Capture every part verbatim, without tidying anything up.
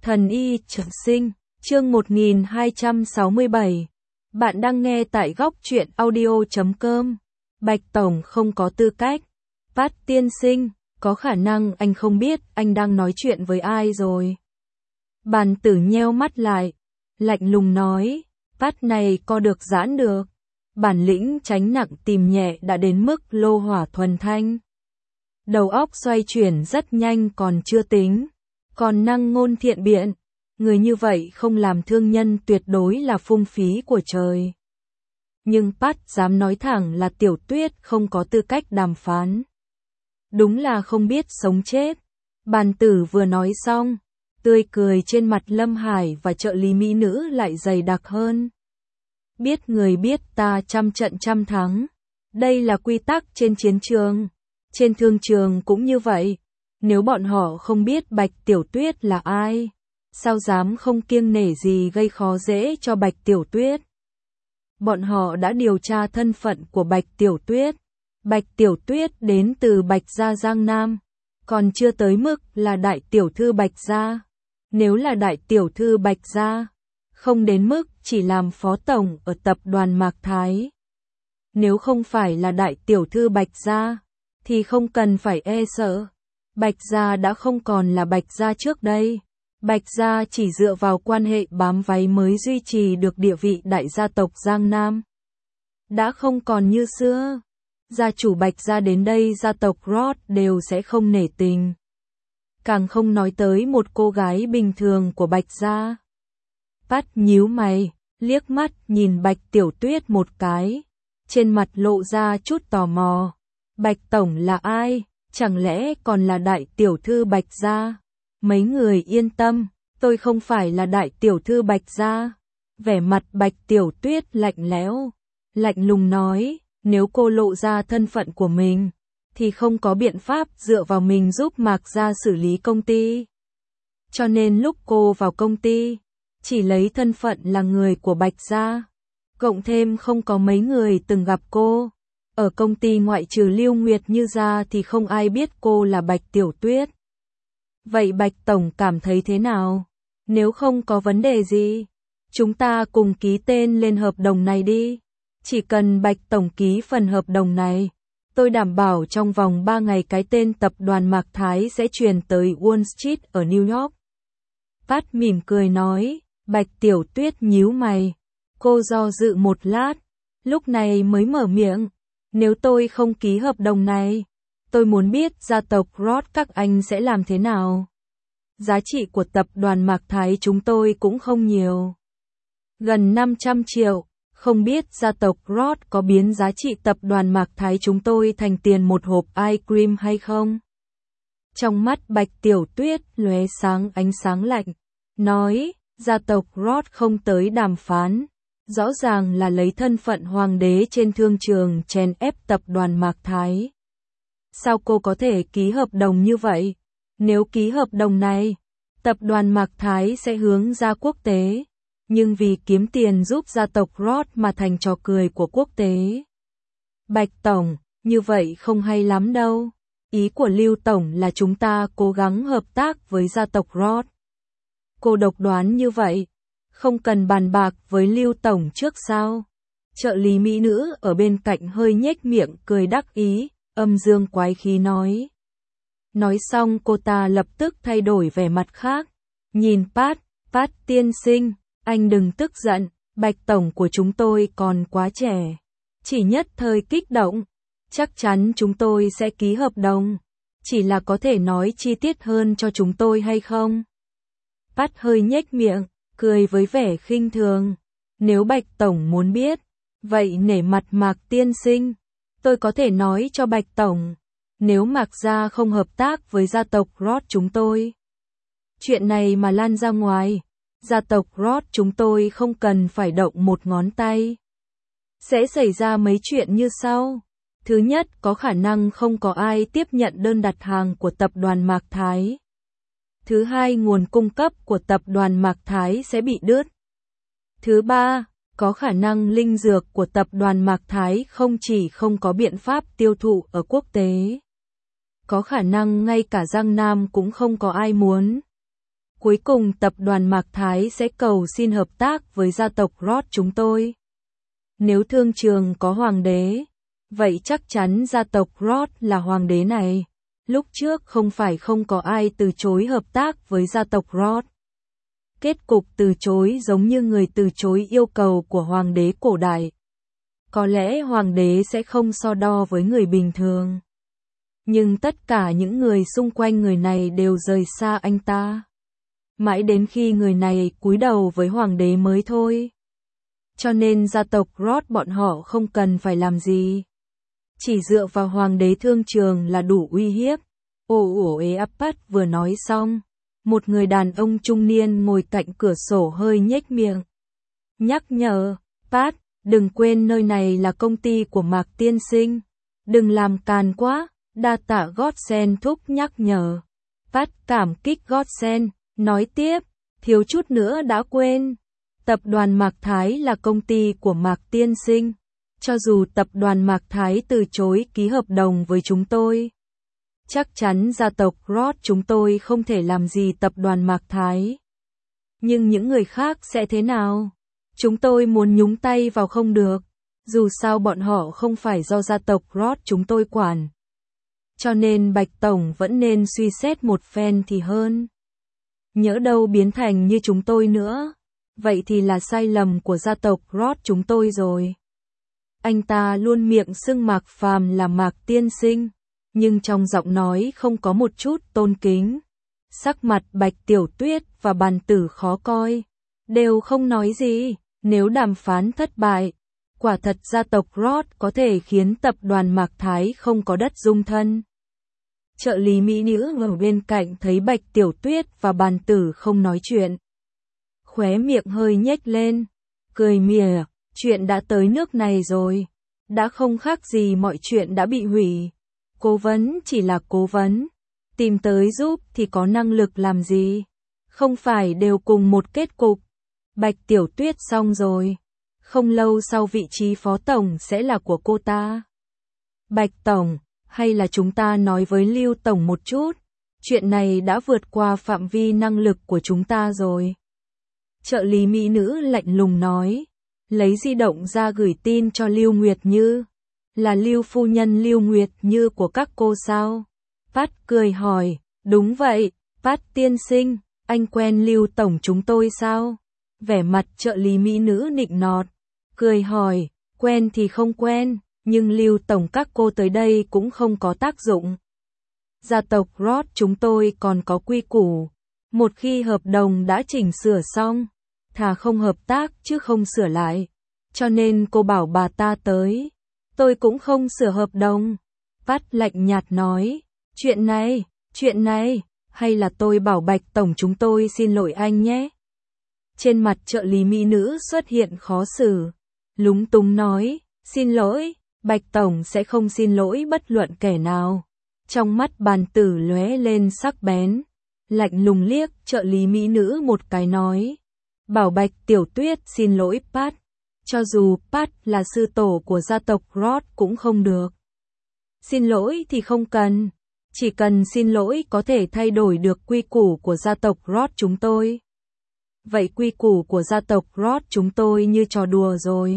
Thần y trường sinh, chương một nghìn hai trăm sáu mươi bảy. Bạn đang nghe tại góc truyện audio chấm com. Bạch Tổng không có tư cách. Pat tiên sinh, có khả năng anh không biết anh đang nói chuyện với ai rồi. Bàn tử nheo mắt lại, lạnh lùng nói, Pat này co được giãn được. Bản lĩnh tránh nặng tìm nhẹ đã đến mức lô hỏa thuần thanh. Đầu óc xoay chuyển rất nhanh còn chưa tính. Còn năng ngôn thiện biện, người như vậy không làm thương nhân tuyệt đối là phung phí của trời. Nhưng Pat dám nói thẳng là Tiểu Tuyết không có tư cách đàm phán. Đúng là không biết sống chết. Bàn tử vừa nói xong, tươi cười trên mặt Lâm Hải và trợ lý mỹ nữ lại dày đặc hơn. Biết người biết ta trăm trận trăm thắng. Đây là quy tắc trên chiến trường. Trên thương trường cũng như vậy. Nếu bọn họ không biết Bạch Tiểu Tuyết là ai, sao dám không kiêng nể gì gây khó dễ cho Bạch Tiểu Tuyết. Bọn họ đã điều tra thân phận của Bạch Tiểu Tuyết. Bạch Tiểu Tuyết đến từ Bạch Gia Giang Nam, còn chưa tới mức là đại tiểu thư Bạch Gia. Nếu là đại tiểu thư Bạch Gia, không đến mức chỉ làm phó tổng ở tập đoàn Mạc Thái. Nếu không phải là đại tiểu thư Bạch Gia, thì không cần phải e sợ. Bạch Gia đã không còn là Bạch Gia trước đây. Bạch Gia chỉ dựa vào quan hệ bám váy mới duy trì được địa vị đại gia tộc Giang Nam. Đã không còn như xưa. Gia chủ Bạch Gia đến đây gia tộc Roth đều sẽ không nể tình. Càng không nói tới một cô gái bình thường của Bạch Gia. Pat nhíu mày, liếc mắt nhìn Bạch Tiểu Tuyết một cái. Trên mặt lộ ra chút tò mò. Bạch Tổng là ai? Chẳng lẽ còn là đại tiểu thư Bạch Gia? Mấy người yên tâm, tôi không phải là đại tiểu thư Bạch Gia. Vẻ mặt Bạch Tiểu Tuyết lạnh lẽo, lạnh lùng nói, nếu cô lộ ra thân phận của mình, thì không có biện pháp dựa vào mình giúp Mạc Gia xử lý công ty. Cho nên lúc cô vào công ty, chỉ lấy thân phận là người của Bạch Gia. Cộng thêm không có mấy người từng gặp cô. Ở công ty ngoại trừ Lưu Nguyệt Như ra thì không ai biết cô là Bạch Tiểu Tuyết. Vậy Bạch Tổng cảm thấy thế nào? Nếu không có vấn đề gì, chúng ta cùng ký tên lên hợp đồng này đi. Chỉ cần Bạch Tổng ký phần hợp đồng này, tôi đảm bảo trong vòng ba ngày cái tên tập đoàn Mạc Thái sẽ truyền tới Wall Street ở New York. Pat mỉm cười nói, Bạch Tiểu Tuyết nhíu mày. Cô do dự một lát, lúc này mới mở miệng. Nếu tôi không ký hợp đồng này, tôi muốn biết gia tộc Roth các anh sẽ làm thế nào. Giá trị của tập đoàn Mạc Thái chúng tôi cũng không nhiều. Gần năm trăm triệu, không biết gia tộc Roth có biến giá trị tập đoàn Mạc Thái chúng tôi thành tiền một hộp ice cream hay không? Trong mắt Bạch Tiểu Tuyết lóe sáng ánh sáng lạnh, nói, gia tộc Roth không tới đàm phán. Rõ ràng là lấy thân phận hoàng đế trên thương trường chèn ép tập đoàn Mạc Thái. Sao cô có thể ký hợp đồng như vậy? Nếu ký hợp đồng này, tập đoàn Mạc Thái sẽ hướng ra quốc tế. Nhưng vì kiếm tiền giúp gia tộc Roth mà thành trò cười của quốc tế. Bạch Tổng, như vậy không hay lắm đâu. Ý của Lưu Tổng là chúng ta cố gắng hợp tác với gia tộc Roth. Cô độc đoán như vậy. Không cần bàn bạc với Lưu Tổng trước sao? Trợ lý mỹ nữ ở bên cạnh hơi nhếch miệng cười đắc ý, âm dương quái khí nói. Nói xong cô ta lập tức thay đổi vẻ mặt khác. Nhìn Pat, Pat tiên sinh, anh đừng tức giận, Bạch Tổng của chúng tôi còn quá trẻ. Chỉ nhất thời kích động, chắc chắn chúng tôi sẽ ký hợp đồng. Chỉ là có thể nói chi tiết hơn cho chúng tôi hay không? Pat hơi nhếch miệng. Cười với vẻ khinh thường. Nếu Bạch Tổng muốn biết, vậy nể mặt Mạc tiên sinh, tôi có thể nói cho Bạch Tổng. Nếu Mạc Gia không hợp tác với gia tộc Roth chúng tôi, chuyện này mà lan ra ngoài, gia tộc Roth chúng tôi không cần phải động một ngón tay. Sẽ xảy ra mấy chuyện như sau. Thứ nhất, có khả năng không có ai tiếp nhận đơn đặt hàng của tập đoàn Mạc Thái. Thứ hai, nguồn cung cấp của tập đoàn Mạc Thái sẽ bị đứt. Thứ ba, có khả năng linh dược của tập đoàn Mạc Thái không chỉ không có biện pháp tiêu thụ ở quốc tế. Có khả năng ngay cả Giang Nam cũng không có ai muốn. Cuối cùng tập đoàn Mạc Thái sẽ cầu xin hợp tác với gia tộc Roth chúng tôi. Nếu thương trường có hoàng đế, vậy chắc chắn gia tộc Roth là hoàng đế này. Lúc trước không phải không có ai từ chối hợp tác với gia tộc Roth. Kết cục từ chối giống như người từ chối yêu cầu của hoàng đế cổ đại. Có lẽ hoàng đế sẽ không so đo với người bình thường. Nhưng tất cả những người xung quanh người này đều rời xa anh ta. Mãi đến khi người này cúi đầu với hoàng đế mới thôi. Cho nên gia tộc Roth bọn họ không cần phải làm gì. Chỉ dựa vào hoàng đế thương trường là đủ uy hiếp. Ồ ồ ế áp Pat vừa nói xong. Một người đàn ông trung niên ngồi cạnh cửa sổ hơi nhếch miệng. Nhắc nhở, Pat, đừng quên nơi này là công ty của Mạc tiên sinh. Đừng làm càn quá, đa tạ Godsend thúc nhắc nhở. Pat cảm kích Godsend, nói tiếp, thiếu chút nữa đã quên. Tập đoàn Mạc Thái là công ty của Mạc tiên sinh. Cho dù tập đoàn Mạc Thái từ chối ký hợp đồng với chúng tôi, chắc chắn gia tộc Roth chúng tôi không thể làm gì tập đoàn Mạc Thái. Nhưng những người khác sẽ thế nào? Chúng tôi muốn nhúng tay vào không được. Dù sao bọn họ không phải do gia tộc Roth chúng tôi quản. Cho nên Bạch Tổng vẫn nên suy xét một phen thì hơn. Nhỡ đâu biến thành như chúng tôi nữa. Vậy thì là sai lầm của gia tộc Roth chúng tôi rồi. Anh ta luôn miệng xưng Mạc Phàm là Mạc tiên sinh, nhưng trong giọng nói không có một chút tôn kính. Sắc mặt Bạch Tiểu Tuyết và Bàn Tử khó coi, đều không nói gì. Nếu đàm phán thất bại, quả thật gia tộc Roth có thể khiến tập đoàn Mạc Thái không có đất dung thân. Trợ lý mỹ nữ ở bên cạnh thấy Bạch Tiểu Tuyết và Bàn Tử không nói chuyện, khóe miệng hơi nhếch lên, cười mỉa, chuyện đã tới nước này rồi, đã không khác gì mọi chuyện đã bị hủy. Cố vấn chỉ là cố vấn, tìm tới giúp thì có năng lực làm gì, không phải đều cùng một kết cục. Bạch Tiểu Tuyết xong rồi, không lâu sau vị trí phó tổng sẽ là của cô ta. Bạch Tổng, hay là chúng ta nói với Lưu Tổng một chút, chuyện này đã vượt qua phạm vi năng lực của chúng ta rồi. Trợ lý mỹ nữ lạnh lùng nói, lấy di động ra gửi tin cho Lưu Nguyệt Như. Là Lưu phu nhân Lưu Nguyệt Như của các cô sao? Pat cười hỏi, đúng vậy, Pat tiên sinh, anh quen Lưu Tổng chúng tôi sao? Vẻ mặt trợ lý mỹ nữ nịnh nọt, cười hỏi, quen thì không quen, nhưng Lưu Tổng các cô tới đây cũng không có tác dụng. Gia tộc Roth chúng tôi còn có quy củ, một khi hợp đồng đã chỉnh sửa xong, thà không hợp tác chứ không sửa lại, cho nên cô bảo bà ta tới, tôi cũng không sửa hợp đồng. Pat lạnh nhạt nói, chuyện này, chuyện này, hay là tôi bảo Bạch Tổng chúng tôi xin lỗi anh nhé. Trên mặt trợ lý mỹ nữ xuất hiện khó xử, lúng túng nói, xin lỗi, Bạch Tổng sẽ không xin lỗi bất luận kẻ nào. Trong mắt Bàn Tử lóe lên sắc bén, lạnh lùng liếc trợ lý mỹ nữ một cái nói, bảo Bạch Tiểu Tuyết xin lỗi Pat, cho dù Pat là sư tổ của gia tộc Roth cũng không được. Xin lỗi thì không cần, chỉ cần xin lỗi có thể thay đổi được quy củ của gia tộc Roth chúng tôi. Vậy quy củ của gia tộc Roth chúng tôi như trò đùa rồi.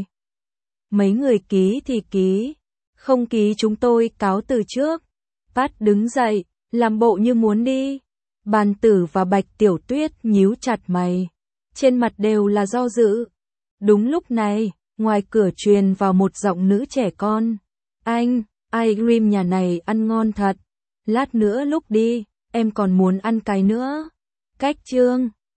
Mấy người ký thì ký, không ký chúng tôi cáo từ trước. Pat đứng dậy, làm bộ như muốn đi. Bàn Tử và Bạch Tiểu Tuyết nhíu chặt mày, trên mặt đều là do dự. Đúng lúc này, ngoài cửa truyền vào một giọng nữ trẻ con. Anh, ice cream nhà này ăn ngon thật. Lát nữa lúc đi, em còn muốn ăn cái nữa. Cách chương